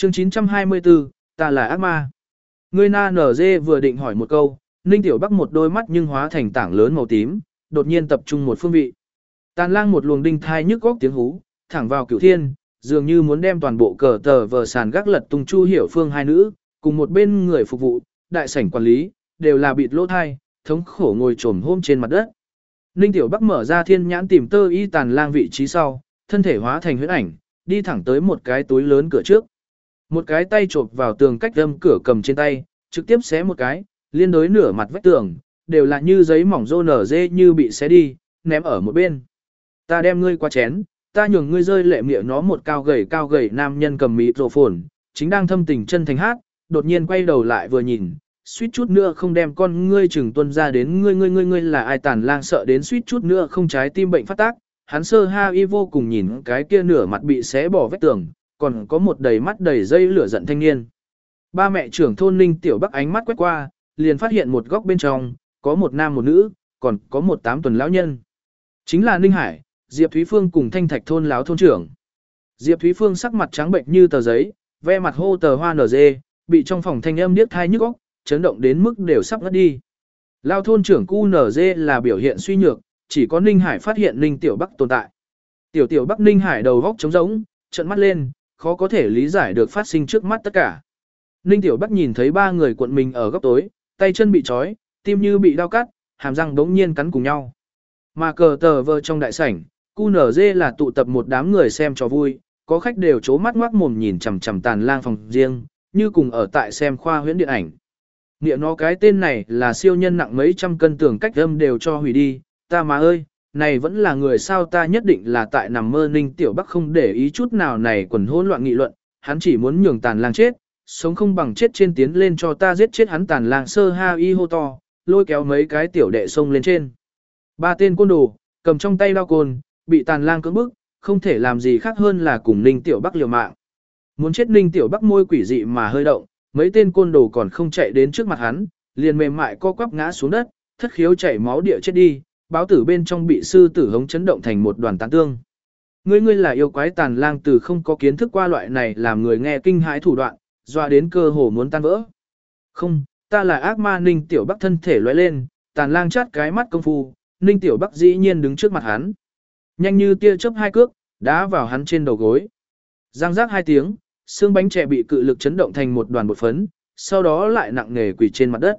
Chương 924, ta là ác ma. Ngươi na nở dê vừa định hỏi một câu, Ninh Tiểu Bắc một đôi mắt nhưng hóa thành tảng lớn màu tím, đột nhiên tập trung một phương vị. Tàn lang một luồng đinh thai nhức góc tiếng hú, thẳng vào cửu thiên, dường như muốn đem toàn bộ cờ tờ vờ sàn gác lật tung. Chu Hiểu Phương hai nữ, cùng một bên người phục vụ, đại sảnh quản lý, đều là bịt lỗ thai, thống khổ ngồi trồm hôm trên mặt đất. Ninh Tiểu Bắc mở ra thiên nhãn tìm tơ y tàn lang vị trí sau, thân thể hóa thành huyễn ảnh, đi thẳng tới một cái túi lớn cửa trước. Một cái tay chộp vào tường cách âm cửa cầm trên tay, trực tiếp xé một cái, liên đối nửa mặt vách tường, đều là như giấy mỏng rô nở dê như bị xé đi, ném ở một bên. Ta đem ngươi qua chén, ta nhường ngươi rơi lệ miệng. Nó một cao gầy nam nhân cầm microphone, chính đang thâm tình chân thành hát, đột nhiên quay đầu lại vừa nhìn, suýt chút nữa không đem con ngươi chừng tuân ra đến. Ngươi là ai? Tàn lang sợ đến suýt chút nữa không trái tim bệnh phát tác, hắn sơ ha y vô cùng nhìn cái kia nửa mặt bị xé bỏ vách tường, còn có một đầy mắt đầy dây lửa giận thanh niên. Ba mẹ trưởng thôn Ninh Tiểu Bắc ánh mắt quét qua, liền phát hiện một góc bên trong, có một nam một nữ, còn có một 8 tuần lão nhân. Chính là Ninh Hải, Diệp Thúy Phương cùng Thanh Thạch thôn lão thôn trưởng. Diệp Thúy Phương sắc mặt trắng bệnh như tờ giấy, ve mặt hô tờ hoa nở dê, bị trong phòng thanh âm điếc thai nhức óc, chấn động đến mức đều sắp ngất đi. Lão thôn trưởng cu nở dê là biểu hiện suy nhược, chỉ có Ninh Hải phát hiện Ninh Tiểu Bắc tồn tại. Tiểu Bắc Ninh Hải đầu góc trống rỗng, trợn mắt lên, khó có thể lý giải được phát sinh trước mắt tất cả. Ninh Tiểu Bắc nhìn thấy ba người cuộn mình ở góc tối, tay chân bị trói, tim như bị đau cắt, hàm răng đống nhiên cắn cùng nhau. Mà cờ tờ vơ trong đại sảnh, QNZ là tụ tập một đám người xem trò vui, có khách đều chố mắt ngoác mồm nhìn chằm chằm tàn lang phòng riêng, như cùng ở tại xem khoa huyễn điện ảnh. Nghĩa nó cái tên này là siêu nhân nặng mấy trăm cân, tưởng cách âm đều cho hủy đi, ta mà ơi, này vẫn là người sao? Ta nhất định là tại nằm mơ. Ninh Tiểu Bắc không để ý chút nào này quần hỗn loạn nghị luận, hắn chỉ muốn nhường tàn lang chết, sống không bằng chết trên, tiến lên cho ta giết chết hắn. Tàn lang sơ ha y hô to, lôi kéo mấy cái tiểu đệ xông lên trên. Ba tên côn đồ, cầm trong tay đao côn, bị tàn lang cưỡng bức, không thể làm gì khác hơn là cùng Ninh Tiểu Bắc liều mạng. Muốn chết. Ninh Tiểu Bắc môi quỷ dị mà hơi động, mấy tên côn đồ còn không chạy đến trước mặt hắn, liền mềm mại co quắp ngã xuống đất, thất khiếu chảy máu địa chết đi. Báo tử bên trong bị sư tử hống chấn động thành một đoàn tán tương. Ngươi là yêu quái? Tàn lang từ không có kiến thức qua loại này làm người nghe kinh hãi thủ đoạn, doa đến cơ hồ muốn tan vỡ. Không, ta là ác ma. Ninh Tiểu Bắc thân thể lóe lên, tàn lang chát cái mắt công phu, Ninh Tiểu Bắc dĩ nhiên đứng trước mặt hắn. Nhanh như tia chớp hai cước, đá vào hắn trên đầu gối. Giang giác hai tiếng, xương bánh trẻ bị cự lực chấn động thành một đoàn bột phấn, sau đó lại nặng nề quỳ trên mặt đất.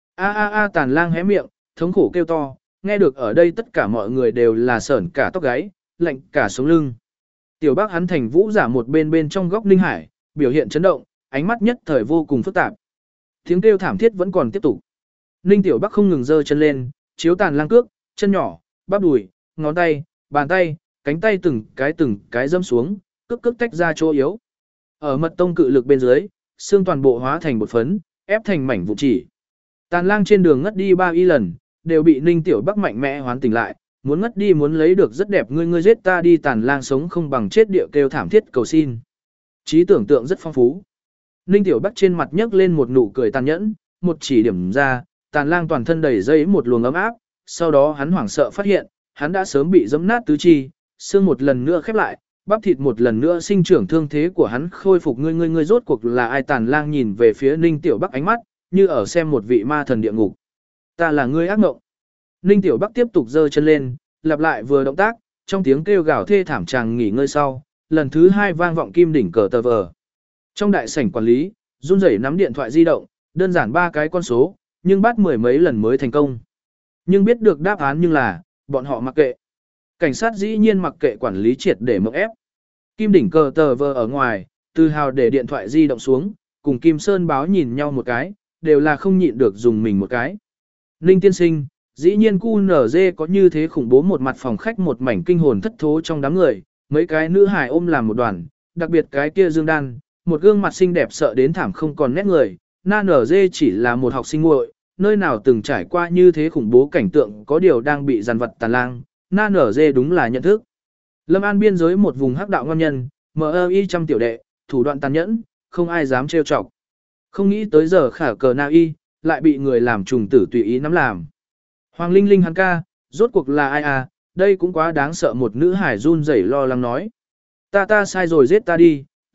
A, tàn lang hé miệng, thống khổ kêu to, nghe được ở đây tất cả mọi người đều là sởn cả tóc gáy, lạnh cả sống lưng. Tiểu Bắc hắn thành vũ giả một bên trong góc Ninh Hải, biểu hiện chấn động, ánh mắt nhất thời vô cùng phức tạp. Tiếng kêu thảm thiết vẫn còn tiếp tục. Ninh Tiểu Bắc không ngừng giơ chân lên, chiếu tàn lang cước, chân nhỏ, bắp đùi, ngón tay, bàn tay, cánh tay từng cái dâm xuống, cước tách ra chỗ yếu. Ở mật tông cự lực bên dưới, xương toàn bộ hóa thành bột phấn, ép thành mảnh vụn chỉ. Tàn lang trên đường ngất đi 3 y lần, đều bị Ninh Tiểu Bắc mạnh mẽ hoán tỉnh lại, muốn ngất đi muốn lấy được rất đẹp. Ngươi giết ta đi. Tàn lang sống không bằng chết địa kêu thảm thiết cầu xin. Trí tưởng tượng rất phong phú. Ninh Tiểu Bắc trên mặt nhấc lên một nụ cười tàn nhẫn, một chỉ điểm ra, tàn lang toàn thân đầy dây một luồng ấm áp, sau đó hắn hoảng sợ phát hiện, hắn đã sớm bị giẫm nát tứ chi, xương một lần nữa khép lại, bắp thịt một lần nữa sinh trưởng, thương thế của hắn khôi phục. Ngươi rốt cuộc là ai? Tàn lang nhìn về phía Ninh Tiểu Bắc ánh mắt, như ở xem một vị ma thần địa ngục. Ta là ngươi ác mộng. Ninh Tiểu Bắc tiếp tục giơ chân lên, lặp lại vừa động tác, trong tiếng kêu gào thê thảm chàng nghỉ ngơi sau, lần thứ 2 vang vọng kim đỉnh cờ tờ vờ. Trong đại sảnh quản lý, run rẩy nắm điện thoại di động, đơn giản 3 cái con số, nhưng bắt mười mấy lần mới thành công. Nhưng biết được đáp án nhưng là, bọn họ mặc kệ. Cảnh sát dĩ nhiên mặc kệ quản lý triệt để mộng ép. Kim đỉnh cờ tờ vờ ở ngoài, Từ Hào để điện thoại di động xuống, cùng Kim Sơn báo nhìn nhau một cái, đều là không nhịn được dùng mình một cái. Ninh tiên sinh, dĩ nhiên QNZ có như thế khủng bố. Một mặt phòng khách một mảnh kinh hồn thất thố trong đám người, mấy cái nữ hài ôm làm một đoàn, đặc biệt cái kia Dương Đan, một gương mặt xinh đẹp sợ đến thảm không còn nét người. Na nở dê chỉ là một học sinh nguội, nơi nào từng trải qua như thế khủng bố cảnh tượng, có điều đang bị giàn vật tàn lang. Na nở dê đúng là nhận thức. Lâm An biên giới một vùng hắc đạo ngon nhân, MI trăm tiểu đệ, thủ đoạn tàn nhẫn, không ai dám trêu chọc. Không nghĩ tới giờ khả cờ na y, lại bị người làm trùng tử tùy ý nắm làm. Hoàng Linh Linh hắn ca, rốt cuộc là ai à, đây cũng quá đáng sợ. Một nữ hải run rẩy lo lắng nói. Ta sai rồi, giết ta đi,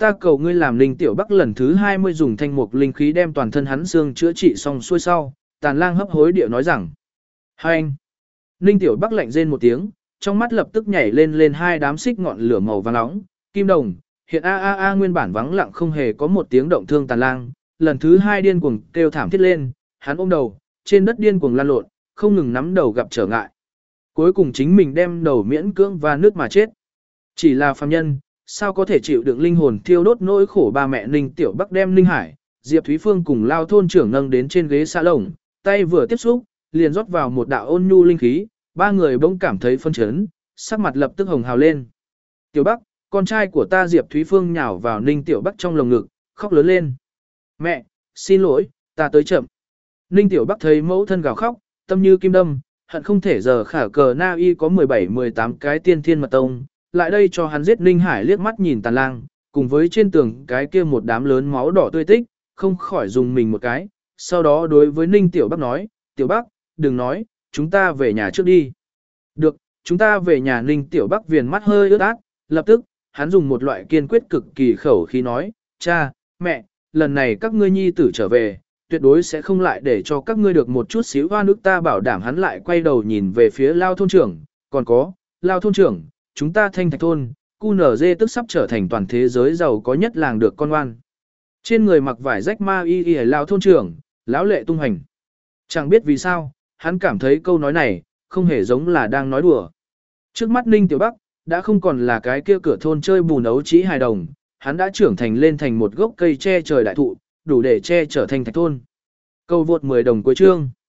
ta cầu ngươi làm Ninh Tiểu Bắc lần thứ 20 dùng thanh mục linh khí đem toàn thân hắn xương chữa trị xong xuôi sau, Tàn Lang hấp hối điệu nói rằng. Hai anh. Ninh Tiểu Bắc lạnh rên một tiếng, trong mắt lập tức nhảy lên hai đám xích ngọn lửa màu vàng nóng, kim đồng, hiện a nguyên bản vắng lặng không hề có một tiếng động thương Tàn Lang, lần thứ 2 điên cuồng kêu thảm thiết lên, hắn ôm đầu, trên đất điên cuồng lăn lộn, không ngừng nắm đầu gặp trở ngại. Cuối cùng chính mình đem đầu miễn cưỡng và nước mà chết. Chỉ là phàm nhân, sao có thể chịu đựng linh hồn thiêu đốt nỗi khổ ba mẹ Ninh Tiểu Bắc đem Ninh Hải, Diệp Thúy Phương cùng Lao thôn trưởng nâng đến trên ghế xa lồng, tay vừa tiếp xúc, liền rót vào một đạo ôn nhu linh khí, ba người bỗng cảm thấy phân chấn, sắc mặt lập tức hồng hào lên. Tiểu Bắc, con trai của ta Diệp Thúy Phương nhào vào Ninh Tiểu Bắc trong lồng ngực, khóc lớn lên. Mẹ, xin lỗi, ta tới chậm. Ninh Tiểu Bắc thấy mẫu thân gào khóc, tâm như kim đâm, hận không thể giờ khả cờ na y có 17-18 cái tiên thiên mật tông, lại đây cho hắn giết Ninh Hải liếc mắt nhìn Tàn Lang, cùng với trên tường cái kia một đám lớn máu đỏ tươi tích, không khỏi dùng mình một cái, sau đó đối với Ninh Tiểu Bắc nói, Tiểu Bắc, đừng nói, chúng ta về nhà trước đi. Được, chúng ta về nhà. Ninh Tiểu Bắc viền mắt hơi ướt át, lập tức, hắn dùng một loại kiên quyết cực kỳ khẩu khí nói, cha, mẹ, lần này các ngươi nhi tử trở về, tuyệt đối sẽ không lại để cho các ngươi được một chút xíu hoa nước. Ta bảo đảm. Hắn lại quay đầu nhìn về phía Lao thôn trưởng, còn có, Lao thôn trưởng, chúng ta Thanh Thạch thôn, QNZ tức sắp trở thành toàn thế giới giàu có nhất làng được con ngoan. Trên người mặc vải rách ma y y Lao thôn trưởng, lão lệ tung hành. Chẳng biết vì sao, hắn cảm thấy câu nói này, không hề giống là đang nói đùa. Trước mắt Ninh Tiểu Bắc, đã không còn là cái kia cửa thôn chơi bùn ấu trí hài đồng, hắn đã trưởng thành lên thành một gốc cây che trời đại thụ, đủ để che trở thành Thạch thôn. Câu vượt 10 đồng cuối chương.